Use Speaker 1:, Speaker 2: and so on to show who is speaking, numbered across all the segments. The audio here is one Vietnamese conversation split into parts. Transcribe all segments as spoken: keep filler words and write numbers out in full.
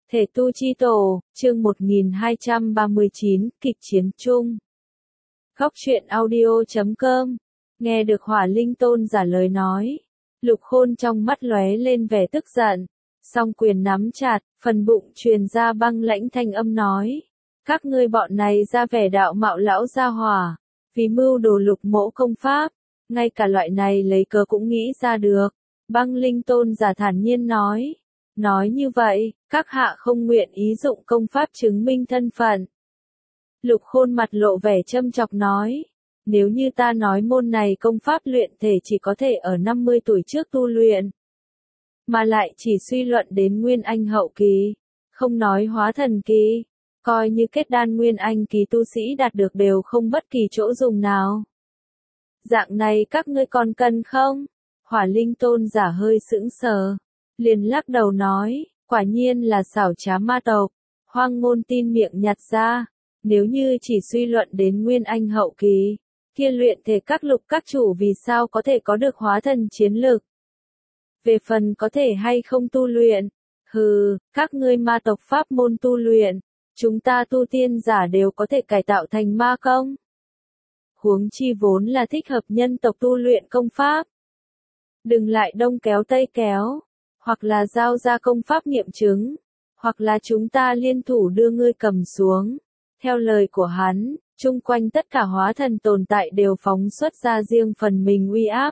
Speaker 1: Thể tu chi tổ, chương một nghìn hai trăm ba mươi chín, kịch chiến chung. Góc truyện audio chấm com. Nghe được Hỏa Linh Tôn giả lời nói, Lục Khôn trong mắt lóe lên vẻ tức giận, song quyền nắm chặt, phần bụng truyền ra băng lãnh thanh âm nói: các ngươi bọn này ra vẻ đạo mạo lão gia hỏa, vì mưu đồ Lục mỗ công pháp, ngay cả loại này lấy cớ cũng nghĩ ra được. Băng Linh Tôn giả thản nhiên nói. Nói như vậy, các hạ không nguyện ý dụng công pháp chứng minh thân phận. Lục Khôn mặt lộ vẻ châm chọc nói, nếu như ta nói môn này công pháp luyện thể chỉ có thể ở năm mươi tuổi trước tu luyện, mà lại chỉ suy luận đến Nguyên Anh hậu kỳ, không nói hóa thần kỳ, coi như kết đan Nguyên Anh kỳ tu sĩ đạt được đều không bất kỳ chỗ dùng nào. Dạng này các ngươi còn cần không? Hỏa Linh Tôn giả hơi sững sờ, liền lắc đầu nói, quả nhiên là xảo trá ma tộc. Hoang Ngôn tin miệng nhặt ra, nếu như chỉ suy luận đến Nguyên Anh hậu kỳ, kia luyện thể các lục các chủ vì sao có thể có được hóa thần chiến lực? Về phần có thể hay không tu luyện, hừ, các ngươi ma tộc pháp môn tu luyện, chúng ta tu tiên giả đều có thể cải tạo thành ma công. Huống chi vốn là thích hợp nhân tộc tu luyện công pháp. Đừng lại đông kéo tây kéo, hoặc là giao ra công pháp nghiệm chứng, hoặc là chúng ta liên thủ đưa ngươi cầm xuống. Theo lời của hắn, chung quanh tất cả hóa thần tồn tại đều phóng xuất ra riêng phần mình uy áp.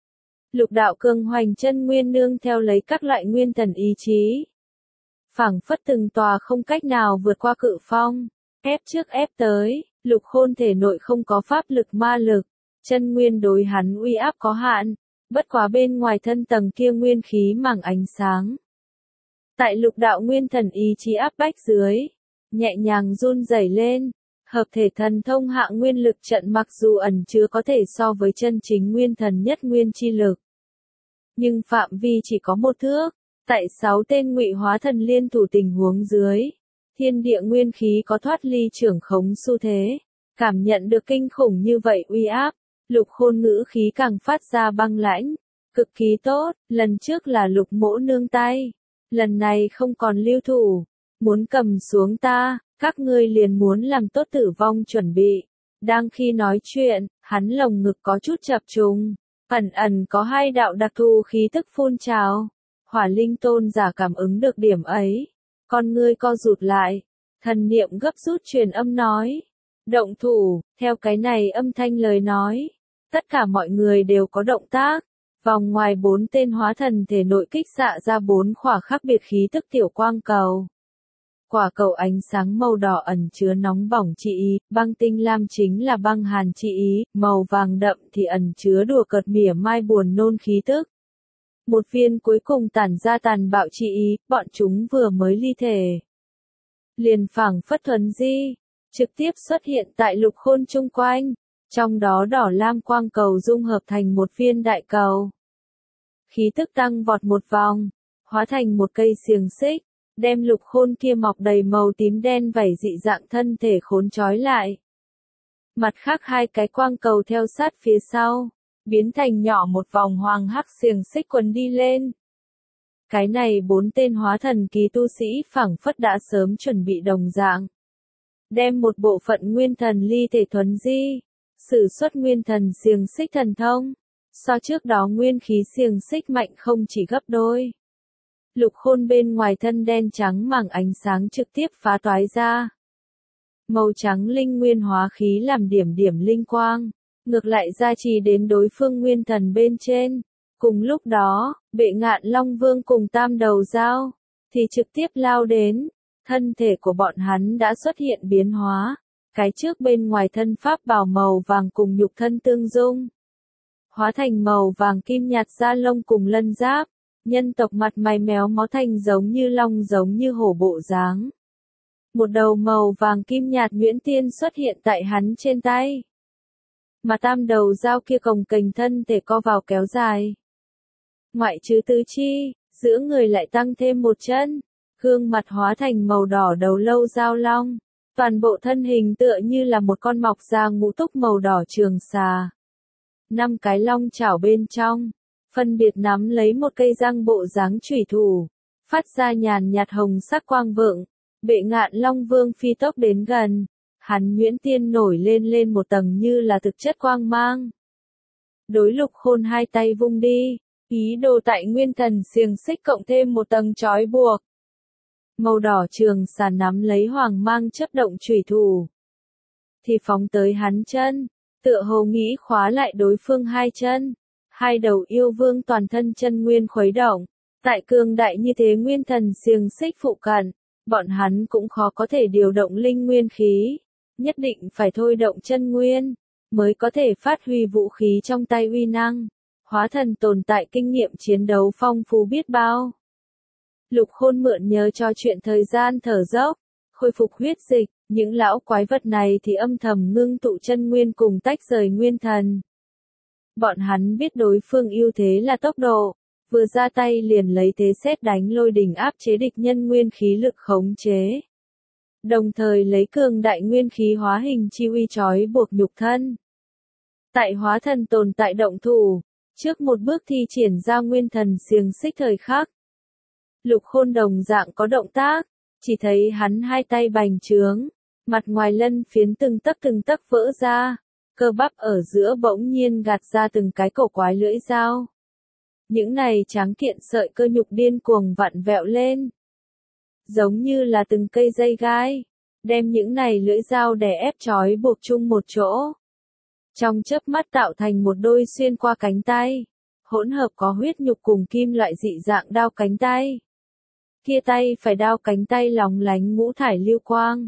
Speaker 1: Lục đạo cường hoành chân nguyên nương theo lấy các loại nguyên thần ý chí, phảng phất từng tòa không cách nào vượt qua cự phong, ép trước ép tới. Lục Khôn thể nội không có pháp lực ma lực, chân nguyên đối hắn uy áp có hạn, bất quá bên ngoài thân tầng kia nguyên khí màng ánh sáng. Tại lục đạo nguyên thần ý chí áp bách dưới, nhẹ nhàng run rẩy lên, hợp thể thần thông hạng nguyên lực trận mặc dù ẩn chứa có thể so với chân chính nguyên thần nhất nguyên chi lực, nhưng phạm vi chỉ có một thước, tại sáu tên ngụy hóa thần liên thủ tình huống dưới, thiên địa nguyên khí có thoát ly trưởng khống xu thế, cảm nhận được kinh khủng như vậy uy áp. Lục Khôn ngữ khí càng phát ra băng lãnh, cực kỳ tốt, lần trước là Lục mỗ nương tay, lần này không còn lưu thủ, muốn cầm xuống ta, các ngươi liền muốn làm tốt tử vong chuẩn bị. Đang khi nói chuyện, hắn lồng ngực có chút chập trùng, ẩn ẩn có hai đạo đặc thù khí tức phun trào. Hỏa Linh Tôn giả cảm ứng được điểm ấy, con ngươi co rụt lại, thần niệm gấp rút truyền âm nói, động thủ. Theo cái này âm thanh lời nói, tất cả mọi người đều có động tác, vòng ngoài bốn tên hóa thần thể nội kích xạ ra bốn khỏa khác biệt khí tức tiểu quang cầu. Quả cầu ánh sáng màu đỏ ẩn chứa nóng bỏng chi ý, băng tinh lam chính là băng hàn chi ý, màu vàng đậm thì ẩn chứa đùa cợt mỉa mai buồn nôn khí tức. Một viên cuối cùng tản ra tàn bạo chi ý, bọn chúng vừa mới ly thể, liền phảng phất thuần di, trực tiếp xuất hiện tại Lục Khôn chung quanh. Trong đó đỏ lam quang cầu dung hợp thành một viên đại cầu. Khí tức tăng vọt một vòng, hóa thành một cây xiềng xích, đem Lục Khôn kia mọc đầy màu tím đen vảy dị dạng thân thể khốn trói lại. Mặt khác hai cái quang cầu theo sát phía sau, biến thành nhỏ một vòng hoàng hắc xiềng xích quấn đi lên. Cái này bốn tên hóa thần kỳ tu sĩ phảng phất đã sớm chuẩn bị đồng dạng. Đem một bộ phận nguyên thần ly thể thuần di, sử xuất nguyên thần xiềng xích thần thông, so trước đó nguyên khí xiềng xích mạnh không chỉ gấp đôi. Lục Khôn bên ngoài thân đen trắng màng ánh sáng trực tiếp phá toái ra. Màu trắng linh nguyên hóa khí làm điểm điểm linh quang, ngược lại gia trì đến đối phương nguyên thần bên trên. Cùng lúc đó, Bệ Ngạn Long Vương cùng Tam Đầu Dao thì trực tiếp lao đến. Thân thể của bọn hắn đã xuất hiện biến hóa, cái trước bên ngoài thân pháp bào màu vàng cùng nhục thân tương dung, hóa thành màu vàng kim nhạt da lông cùng lân giáp, nhân tộc mặt mày méo mó thành giống như long giống như hổ bộ dáng. Một đầu màu vàng kim nhạt nhuyễn tiên xuất hiện tại hắn trên tay. Mà Tam Đầu Dao kia cồng kềnh thân thể co vào kéo dài. Ngoại trừ tứ chi, giữa người lại tăng thêm một chân. Gương mặt hóa thành màu đỏ đầu lâu dao long, toàn bộ thân hình tựa như là một con mọc ra ngũ túc màu đỏ trường xà. Năm cái long chảo bên trong, phân biệt nắm lấy một cây răng bộ dáng chủy thủ, phát ra nhàn nhạt hồng sắc quang vượng. Bệ Ngạn Long Vương phi tốc đến gần, hắn nhuyễn tiên nổi lên lên một tầng như là thực chất quang mang. Đối Lục Khôn hai tay vung đi, ý đồ tại nguyên thần xiềng xích cộng thêm một tầng trói buộc. Màu đỏ trường xà nắm lấy hoàng mang chớp động chủy thủ, thì phóng tới hắn chân, tựa hồ nghĩ khóa lại đối phương hai chân. Hai đầu yêu vương toàn thân chân nguyên khuấy động, tại cường đại như thế nguyên thần xiềng xích phụ cận, bọn hắn cũng khó có thể điều động linh nguyên khí, nhất định phải thôi động chân nguyên, mới có thể phát huy vũ khí trong tay uy năng. Hóa thần tồn tại kinh nghiệm chiến đấu phong phú biết bao. Lục Khôn mượn nhờ cho chuyện thời gian thở dốc, khôi phục huyết dịch, những lão quái vật này thì âm thầm ngưng tụ chân nguyên cùng tách rời nguyên thần. Bọn hắn biết đối phương ưu thế là tốc độ, vừa ra tay liền lấy thế sét đánh lôi đình áp chế địch nhân nguyên khí lực khống chế. Đồng thời lấy cường đại nguyên khí hóa hình chi uy trói buộc nhục thân. Tại hóa thần tồn tại động thủ, trước một bước thi triển ra nguyên thần xiềng xích thời khắc. Lục Khôn đồng dạng có động tác, chỉ thấy hắn hai tay bành trướng, mặt ngoài lân phiến từng tấc từng tấc vỡ ra, cơ bắp ở giữa bỗng nhiên gạt ra từng cái cổ quái lưỡi dao. Những này tráng kiện sợi cơ nhục điên cuồng vặn vẹo lên, giống như là từng cây dây gai, đem những này lưỡi dao đè ép trói buộc chung một chỗ. Trong chớp mắt tạo thành một đôi xuyên qua cánh tay, hỗn hợp có huyết nhục cùng kim loại dị dạng đao cánh tay. Kia tay phải đao cánh tay lóng lánh ngũ thải lưu quang.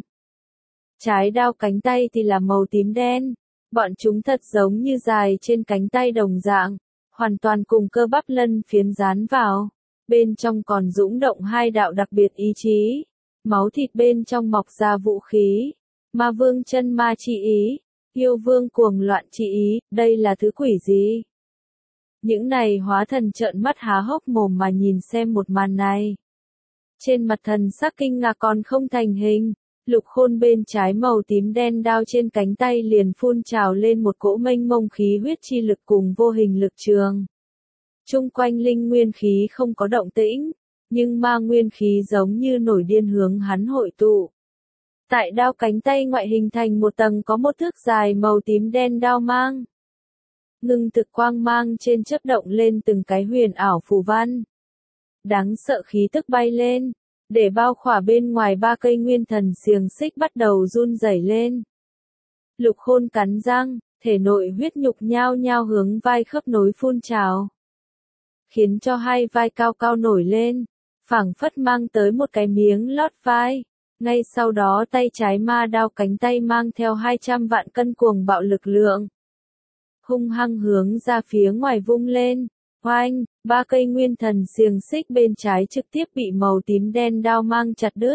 Speaker 1: Trái đao cánh tay thì là màu tím đen, bọn chúng thật giống như dài trên cánh tay đồng dạng, hoàn toàn cùng cơ bắp lân phiến dán vào. Bên trong còn dũng động hai đạo đặc biệt ý chí, máu thịt bên trong mọc ra vũ khí, ma vương chân ma chi ý, yêu vương cuồng loạn chi ý, đây là thứ quỷ gì? Những này hóa thần trợn mắt há hốc mồm mà nhìn xem một màn này. Trên mặt thần sắc kinh ngạc còn không thành hình, Lục Khôn bên trái màu tím đen đao trên cánh tay liền phun trào lên một cỗ mênh mông khí huyết chi lực cùng vô hình lực trường. Trung quanh linh nguyên khí không có động tĩnh, nhưng ma nguyên khí giống như nổi điên hướng hắn hội tụ. Tại đao cánh tay ngoại hình thành một tầng có một thước dài màu tím đen đao mang. Ngưng thực quang mang trên chớp động lên từng cái huyền ảo phù văn. Đáng sợ khí tức bay lên, để bao khỏa bên ngoài ba cây nguyên thần xiềng xích bắt đầu run rẩy lên. Lục Khôn cắn răng, thể nội huyết nhục nhao nhao hướng vai khớp nối phun trào, khiến cho hai vai cao cao nổi lên, phảng phất mang tới một cái miếng lót vai. Ngay sau đó tay trái ma đao cánh tay mang theo hai trăm vạn cân cuồng bạo lực lượng, hung hăng hướng ra phía ngoài vung lên. Oanh, ba cây nguyên thần xiềng xích bên trái trực tiếp bị màu tím đen đao mang chặt đứt.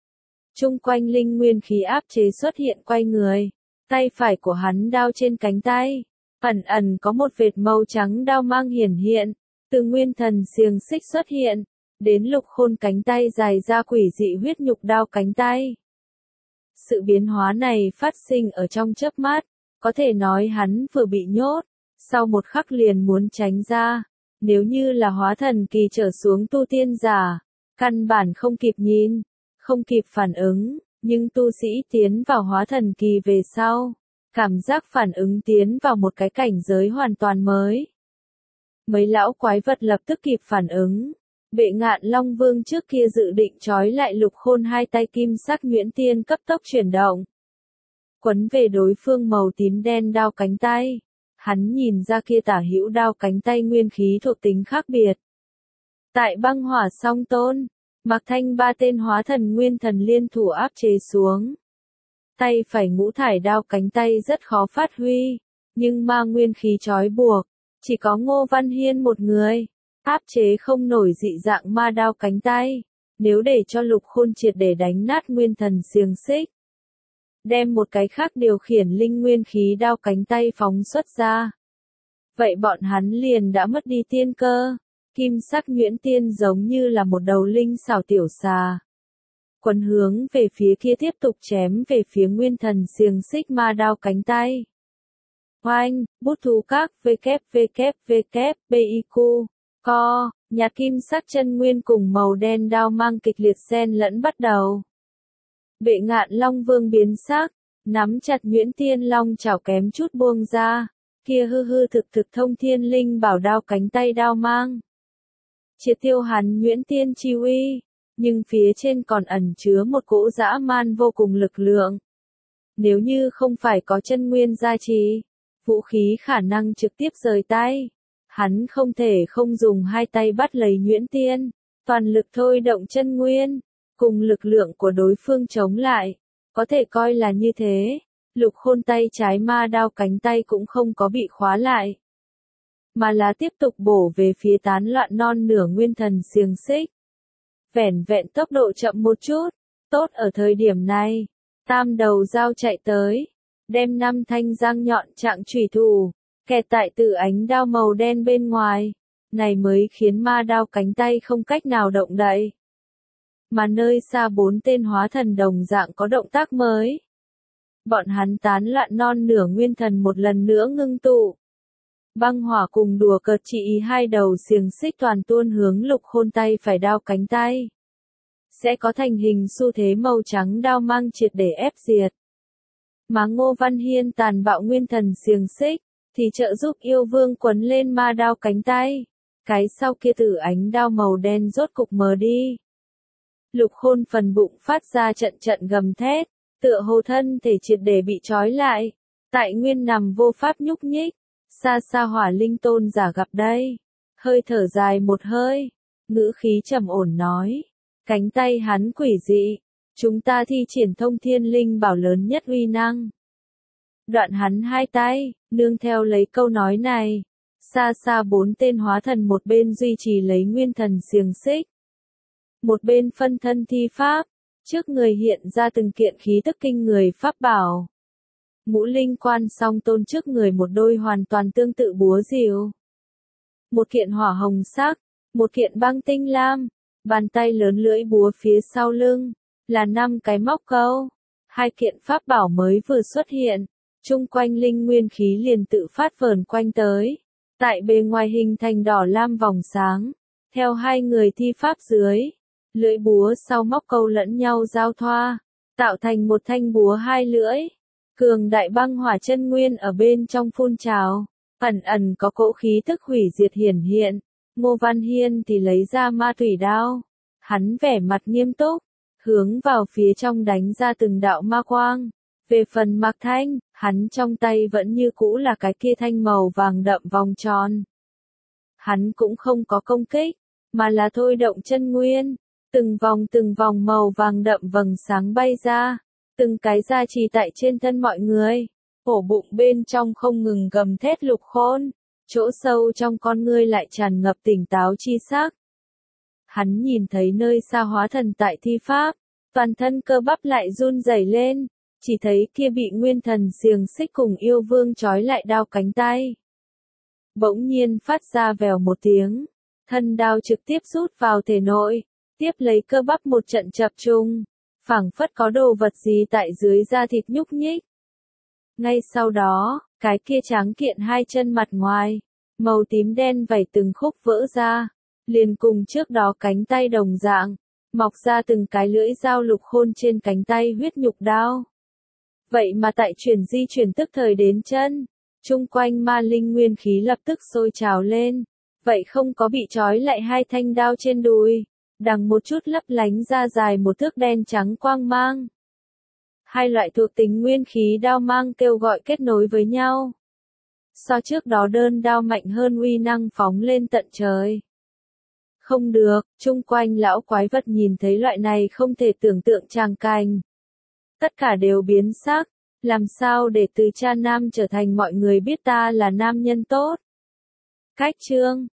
Speaker 1: Trung quanh linh nguyên khí áp chế xuất hiện quay người, tay phải của hắn đao trên cánh tay, ẩn ẩn có một vệt màu trắng đao mang hiển hiện, từ nguyên thần xiềng xích xuất hiện, đến Lục Khôn cánh tay dài ra quỷ dị huyết nhục đao cánh tay. Sự biến hóa này phát sinh ở trong chớp mắt, có thể nói hắn vừa bị nhốt, sau một khắc liền muốn tránh ra. Nếu như là hóa thần kỳ trở xuống tu tiên giả, căn bản không kịp nhìn, không kịp phản ứng, nhưng tu sĩ tiến vào hóa thần kỳ về sau, cảm giác phản ứng tiến vào một cái cảnh giới hoàn toàn mới. Mấy lão quái vật lập tức kịp phản ứng. Bệ Ngạn Long Vương trước kia dự định trói lại Lục Khôn hai tay kim sắc nhuyễn tiên cấp tốc chuyển động, quấn về đối phương màu tím đen đao cánh tay. Hắn nhìn ra kia tả hữu đao cánh tay nguyên khí thuộc tính khác biệt. Tại băng hỏa song tôn, Mạc Thanh ba tên hóa thần nguyên thần liên thủ áp chế xuống. Tay phải ngũ thải đao cánh tay rất khó phát huy, nhưng ma nguyên khí trói buộc, chỉ có Ngô Văn Hiên một người, áp chế không nổi dị dạng ma đao cánh tay. Nếu để cho Lục Khôn triệt để đánh nát nguyên thần xiềng xích, đem một cái khác điều khiển linh nguyên khí đao cánh tay phóng xuất ra, vậy bọn hắn liền đã mất đi tiên cơ. Kim sắc nhuyễn tiên giống như là một đầu linh xảo tiểu xà, quấn hướng về phía kia tiếp tục chém về phía nguyên thần xiềng xích ma đao cánh tay. Oanh, bút thú các vê kép vê kép vê kép bê i quy, co, nhạt kim sắc chân nguyên cùng màu đen đao mang kịch liệt xen lẫn bắt đầu. Bệ Ngạn Long Vương biến sắc, nắm chặt Nhuyễn Tiên Long chảo kém chút buông ra, kia hư hư thực thực thông thiên linh bảo đao cánh tay đao mang. Triệt tiêu hắn Nhuyễn Tiên chi uy, nhưng phía trên còn ẩn chứa một cỗ dã man vô cùng lực lượng. Nếu như không phải có chân nguyên gia trì, vũ khí khả năng trực tiếp rời tay. Hắn không thể không dùng hai tay bắt lấy Nhuyễn Tiên, toàn lực thôi động chân nguyên, cùng lực lượng của đối phương chống lại. Có thể coi là như thế, Lục Khôn tay trái ma đao cánh tay cũng không có bị khóa lại, mà là tiếp tục bổ về phía tán loạn non nửa nguyên thần xiềng xích. Vẻn vẹn tốc độ chậm một chút, tốt ở thời điểm này, tam đầu dao chạy tới, đem năm thanh răng nhọn trạng chủy thủ, kẹt tại từ ánh đao màu đen bên ngoài, này mới khiến ma đao cánh tay không cách nào động đậy. Mà nơi xa bốn tên hóa thần đồng dạng có động tác mới. Bọn hắn tán loạn non nửa nguyên thần một lần nữa ngưng tụ. Băng hỏa cùng đùa cợt chỉ ý hai đầu xiềng xích toàn tuôn hướng Lục Khôn tay phải đao cánh tay. Sẽ có thành hình xu thế màu trắng đao mang triệt để ép diệt. Mà Ngô Văn Hiên tàn bạo nguyên thần xiềng xích, thì trợ giúp yêu vương quấn lên ma đao cánh tay. Cái sau kia tử ánh đao màu đen rốt cục mờ đi. Lục Khôn phần bụng phát ra trận trận gầm thét, tựa hồ thân thể triệt để bị trói lại. Tại nguyên nằm vô pháp nhúc nhích, xa xa Hỏa Linh tôn giả gặp đây. Hơi thở dài một hơi, ngữ khí trầm ổn nói. Cánh tay hắn quỷ dị, chúng ta thi triển thông thiên linh bảo lớn nhất uy năng. Đoạn hắn hai tay, nương theo lấy câu nói này. Xa xa bốn tên hóa thần một bên duy trì lấy nguyên thần xiềng xích. Một bên phân thân thi pháp, trước người hiện ra từng kiện khí tức kinh người pháp bảo. Ngũ linh quan song tôn trước người một đôi hoàn toàn tương tự búa rìu. Một kiện hỏa hồng sắc, một kiện băng tinh lam, bàn tay lớn lưỡi búa phía sau lưng, là năm cái móc câu. Hai kiện pháp bảo mới vừa xuất hiện, chung quanh linh nguyên khí liền tự phát vờn quanh tới. Tại bề ngoài hình thành đỏ lam vòng sáng, theo hai người thi pháp dưới, lưỡi búa sau móc câu lẫn nhau giao thoa, tạo thành một thanh búa hai lưỡi. Cường đại băng hỏa chân nguyên ở bên trong phun trào, ẩn ẩn có cỗ khí tức hủy diệt hiển hiện. Ngô Văn Hiên thì lấy ra ma thủy đao, hắn vẻ mặt nghiêm túc, hướng vào phía trong đánh ra từng đạo ma quang. Về phần Mạc Thanh, hắn trong tay vẫn như cũ là cái kia thanh màu vàng đậm vòng tròn. Hắn cũng không có công kích, mà là thôi động chân nguyên, từng vòng từng vòng màu vàng đậm vầng sáng bay ra, từng cái ra trì tại trên thân mọi người. Ổ bụng bên trong không ngừng gầm thét Lục Khôn, chỗ sâu trong con ngươi lại tràn ngập tỉnh táo chi sắc. Hắn nhìn thấy nơi xa hóa thần tại thi pháp, toàn thân cơ bắp lại run rẩy lên. Chỉ thấy kia bị nguyên thần xiềng xích cùng yêu vương trói lại đao cánh tay. Bỗng nhiên phát ra vèo một tiếng, thân đao trực tiếp rút vào thể nội, tiếp lấy cơ bắp một trận chập trùng, phảng phất có đồ vật gì tại dưới da thịt nhúc nhích. Ngay sau đó, cái kia tráng kiện hai chân mặt ngoài, màu tím đen vảy từng khúc vỡ ra, liền cùng trước đó cánh tay đồng dạng, mọc ra từng cái lưỡi dao Lục Khôn trên cánh tay huyết nhục đao. Vậy mà tại chuyển di chuyển tức thời đến chân, chung quanh ma linh nguyên khí lập tức sôi trào lên, vậy không có bị trói lại hai thanh đao trên đùi, đằng một chút lấp lánh ra dài một thước đen trắng quang mang. Hai loại thuộc tính nguyên khí đao mang kêu gọi kết nối với nhau. So trước đó đơn đao mạnh hơn uy năng phóng lên tận trời. Không được, chung quanh lão quái vật nhìn thấy loại này không thể tưởng tượng tràng cảnh. Tất cả đều biến sắc, làm sao để từ cha nam trở thành mọi người biết ta là nam nhân tốt. Cách chương